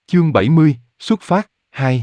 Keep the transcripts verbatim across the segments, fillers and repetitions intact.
Chương bảy mươi, xuất phát, hai.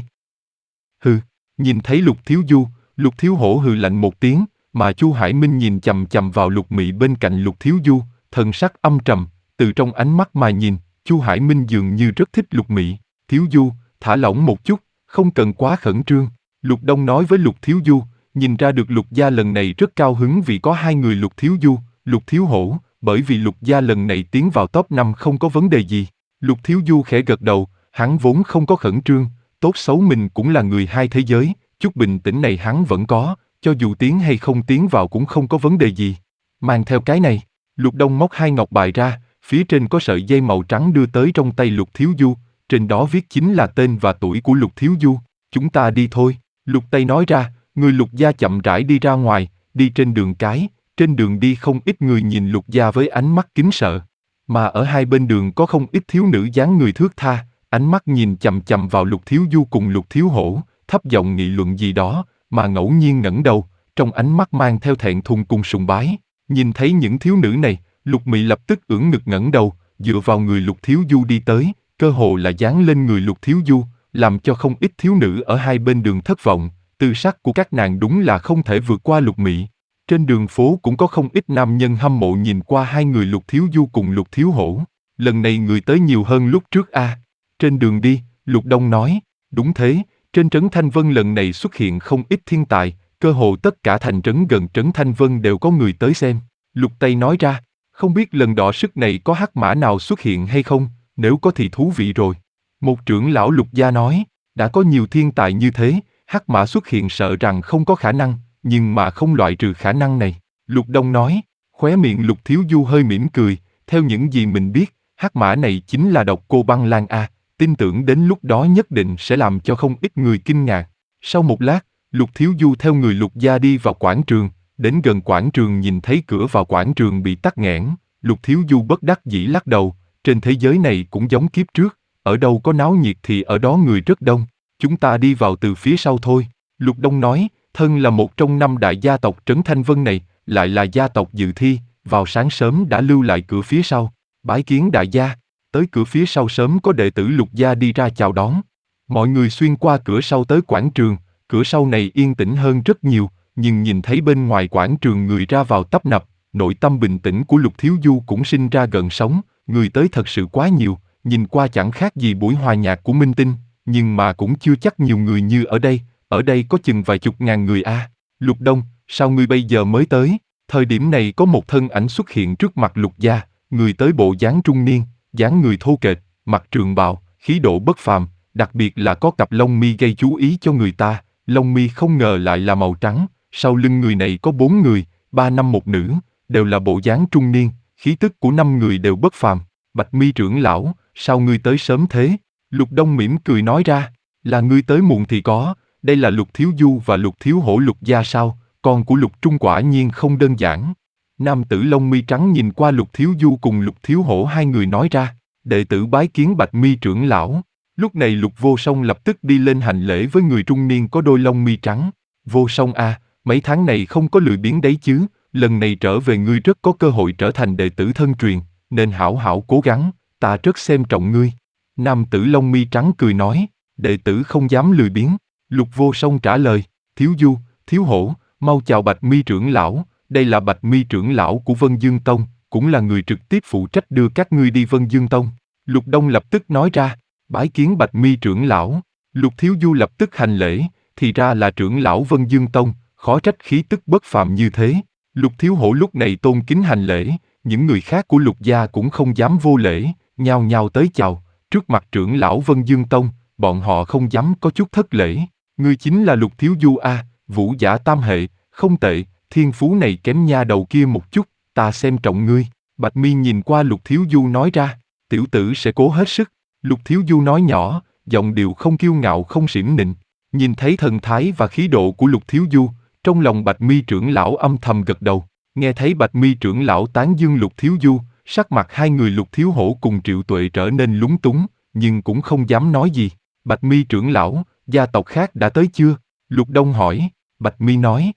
Hừ, nhìn thấy Lục Thiếu Du, Lục Thiếu Hổ hừ lạnh một tiếng, mà Chu Hải Minh nhìn chằm chằm vào Lục Mị bên cạnh Lục Thiếu Du, thần sắc âm trầm, từ trong ánh mắt mà nhìn, Chu Hải Minh dường như rất thích Lục Mị. Thiếu Du, thả lỏng một chút, không cần quá khẩn trương. Lục Đông nói với Lục Thiếu Du, nhìn ra được Lục gia lần này rất cao hứng vì có hai người Lục Thiếu Du, Lục Thiếu Hổ, bởi vì Lục gia lần này tiến vào top năm không có vấn đề gì. Lục Thiếu Du khẽ gật đầu, hắn vốn không có khẩn trương, tốt xấu mình cũng là người hai thế giới, chút bình tĩnh này hắn vẫn có, cho dù tiến hay không tiến vào cũng không có vấn đề gì. Mang theo cái này, Lục Đông móc hai ngọc bài ra, phía trên có sợi dây màu trắng đưa tới trong tay Lục Thiếu Du, trên đó viết chính là tên và tuổi của Lục Thiếu Du. Chúng ta đi thôi, Lục Tây nói ra, người Lục gia chậm rãi đi ra ngoài, đi trên đường cái, trên đường đi không ít người nhìn Lục gia với ánh mắt kính sợ. Mà ở hai bên đường có không ít thiếu nữ dáng người thướt tha, ánh mắt nhìn chằm chằm vào Lục Thiếu Du cùng Lục Thiếu Hổ, thấp giọng nghị luận gì đó, mà ngẫu nhiên ngẩng đầu, trong ánh mắt mang theo thẹn thùng cùng sùng bái. Nhìn thấy những thiếu nữ này, Lục Mị lập tức ưỡn ngực ngẩng đầu, dựa vào người Lục Thiếu Du đi tới, cơ hồ là dán lên người Lục Thiếu Du, làm cho không ít thiếu nữ ở hai bên đường thất vọng. Tư sắc của các nàng đúng là không thể vượt qua Lục Mị. Trên đường phố cũng có không ít nam nhân hâm mộ nhìn qua hai người Lục Thiếu Du cùng Lục Thiếu Hổ. Lần này người tới nhiều hơn lúc trước a. À. Trên đường đi, Lục Đông nói, đúng thế, trên trấn Thanh Vân lần này xuất hiện không ít thiên tài, cơ hồ tất cả thành trấn gần trấn Thanh Vân đều có người tới xem. Lục Tây nói ra, không biết lần đọ sức này có hắc mã nào xuất hiện hay không, nếu có thì thú vị rồi. Một trưởng lão Lục gia nói, đã có nhiều thiên tài như thế, hắc mã xuất hiện sợ rằng không có khả năng, nhưng mà không loại trừ khả năng này. Lục Đông nói, khóe miệng Lục Thiếu Du hơi mỉm cười, theo những gì mình biết, hắc mã này chính là Độc Cô Băng Lan a, tin tưởng đến lúc đó nhất định sẽ làm cho không ít người kinh ngạc. Sau một lát, Lục Thiếu Du theo người Lục gia đi vào quảng trường, đến gần quảng trường nhìn thấy cửa vào quảng trường bị tắc nghẽn, Lục Thiếu Du bất đắc dĩ lắc đầu, trên thế giới này cũng giống kiếp trước, ở đâu có náo nhiệt thì ở đó người rất đông, chúng ta đi vào từ phía sau thôi. Lục Đông nói, thân là một trong năm đại gia tộc trấn Thanh Vân này, lại là gia tộc dự thi, vào sáng sớm đã lưu lại cửa phía sau, bái kiến đại gia. Tới cửa phía sau sớm có đệ tử Lục gia đi ra chào đón. Mọi người xuyên qua cửa sau tới quảng trường, cửa sau này yên tĩnh hơn rất nhiều, nhưng nhìn thấy bên ngoài quảng trường người ra vào tấp nập, nội tâm bình tĩnh của Lục Thiếu Du cũng sinh ra gợn sóng, người tới thật sự quá nhiều, nhìn qua chẳng khác gì buổi hòa nhạc của Minh Tinh, nhưng mà cũng chưa chắc nhiều người như ở đây, ở đây có chừng vài chục ngàn người a. À. Lục Đông, sao ngươi bây giờ mới tới? Thời điểm này có một thân ảnh xuất hiện trước mặt Lục gia, người tới bộ dáng trung niên, dáng người thô kệch, mặc trường bào, khí độ bất phàm, đặc biệt là có cặp lông mi gây chú ý cho người ta, lông mi không ngờ lại là màu trắng, sau lưng người này có bốn người, ba nam một nữ, đều là bộ dáng trung niên, khí tức của năm người đều bất phàm. Bạch Mi trưởng lão, sao ngươi tới sớm thế? Lục Đông mỉm cười nói ra, là ngươi tới muộn thì có, đây là Lục Thiếu Du và Lục Thiếu Hổ Lục gia sao, con của Lục Trung quả nhiên không đơn giản. Nam tử lông mi trắng nhìn qua Lục Thiếu Du cùng Lục Thiếu Hổ hai người nói ra, đệ tử bái kiến Bạch Mi trưởng lão. Lúc này Lục Vô Song lập tức đi lên hành lễ với người trung niên có đôi lông mi trắng. Vô Song à, mấy tháng này không có lười biếng đấy chứ, lần này trở về ngươi rất có cơ hội trở thành đệ tử thân truyền, nên hảo hảo cố gắng, ta rất xem trọng ngươi. Nam tử lông mi trắng cười nói, đệ tử không dám lười biếng. Lục Vô Song trả lời, Thiếu Du, Thiếu Hổ, mau chào Bạch Mi trưởng lão, đây là Bạch Mi trưởng lão của Vân Dương Tông, cũng là người trực tiếp phụ trách đưa các ngươi đi Vân Dương Tông. Lục Đông lập tức nói ra, bái kiến Bạch Mi trưởng lão. Lục Thiếu Du lập tức hành lễ, thì ra là trưởng lão Vân Dương Tông, khó trách khí tức bất phàm như thế. Lục Thiếu Hổ lúc này tôn kính hành lễ, những người khác của Lục gia cũng không dám vô lễ, nhao nhao tới chào, trước mặt trưởng lão Vân Dương Tông, bọn họ không dám có chút thất lễ. Ngươi chính là Lục Thiếu Du a, vũ giả tam hệ, không tệ, thiên phú này kém nha đầu kia một chút, ta xem trọng ngươi. Bạch Mi nhìn qua Lục Thiếu Du nói ra, tiểu tử sẽ cố hết sức. Lục Thiếu Du nói nhỏ, giọng điệu không kiêu ngạo không xiểm nịnh. Nhìn thấy thần thái và khí độ của Lục Thiếu Du, trong lòng Bạch Mi trưởng lão âm thầm gật đầu. Nghe thấy Bạch Mi trưởng lão tán dương Lục Thiếu Du, sắc mặt hai người Lục Thiếu Hổ cùng Triệu Tuệ trở nên lúng túng, nhưng cũng không dám nói gì. Bạch Mi trưởng lão, gia tộc khác đã tới chưa? Lục Đông hỏi. Bạch Mi nói,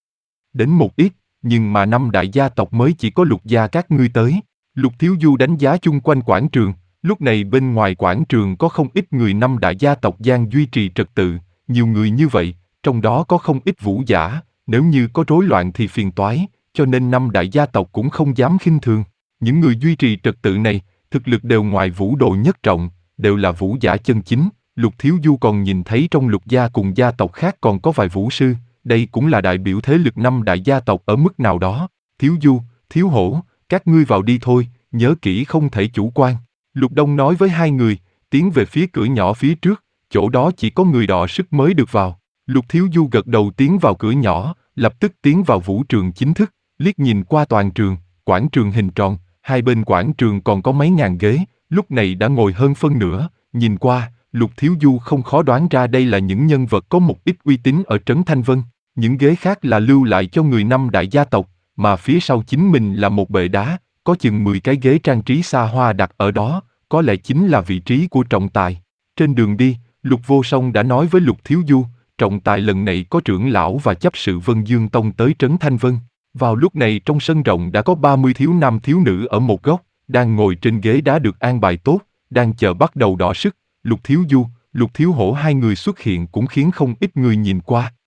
đến một ít, nhưng mà năm đại gia tộc mới chỉ có Lục gia các ngươi tới. Lục Thiếu Du đánh giá chung quanh quảng trường, Lúc này bên ngoài quảng trường có không ít người năm đại gia tộc đang duy trì trật tự, nhiều người như vậy, trong đó có không ít vũ giả, nếu như có rối loạn thì phiền toái, cho nên năm đại gia tộc cũng không dám khinh thường. Những người duy trì trật tự này, thực lực đều ngoài vũ độ nhất trọng, đều là vũ giả chân chính. Lục Thiếu Du còn nhìn thấy trong Lục gia cùng gia tộc khác còn có vài vũ sư, đây cũng là đại biểu thế lực năm đại gia tộc ở mức nào đó. Thiếu Du, Thiếu Hổ, các ngươi vào đi thôi, nhớ kỹ không thể chủ quan. Lục Đông nói với hai người, tiến về phía cửa nhỏ phía trước, chỗ đó chỉ có người đọ sức mới được vào. Lục Thiếu Du gật đầu tiến vào cửa nhỏ, lập tức tiến vào vũ trường chính thức, liếc nhìn qua toàn trường, quảng trường hình tròn, hai bên quảng trường còn có mấy ngàn ghế, lúc này đã ngồi hơn phân nửa, nhìn qua, Lục Thiếu Du không khó đoán ra đây là những nhân vật có một ít uy tín ở Trấn Thanh Vân, những ghế khác là lưu lại cho người năm đại gia tộc, mà phía sau chính mình là một bệ đá, có chừng mười cái ghế trang trí xa hoa đặt ở đó, có lẽ chính là vị trí của trọng tài. Trên đường đi, Lục Vô Song đã nói với Lục Thiếu Du, trọng tài lần này có trưởng lão và chấp sự Vân Dương Tông tới Trấn Thanh Vân. Vào lúc này trong sân rộng đã có ba mươi thiếu nam thiếu nữ ở một góc, đang ngồi trên ghế đá được an bài tốt, đang chờ bắt đầu đọ sức. Lục Thiếu Du, Lục Thiếu Hổ hai người xuất hiện cũng khiến không ít người nhìn qua.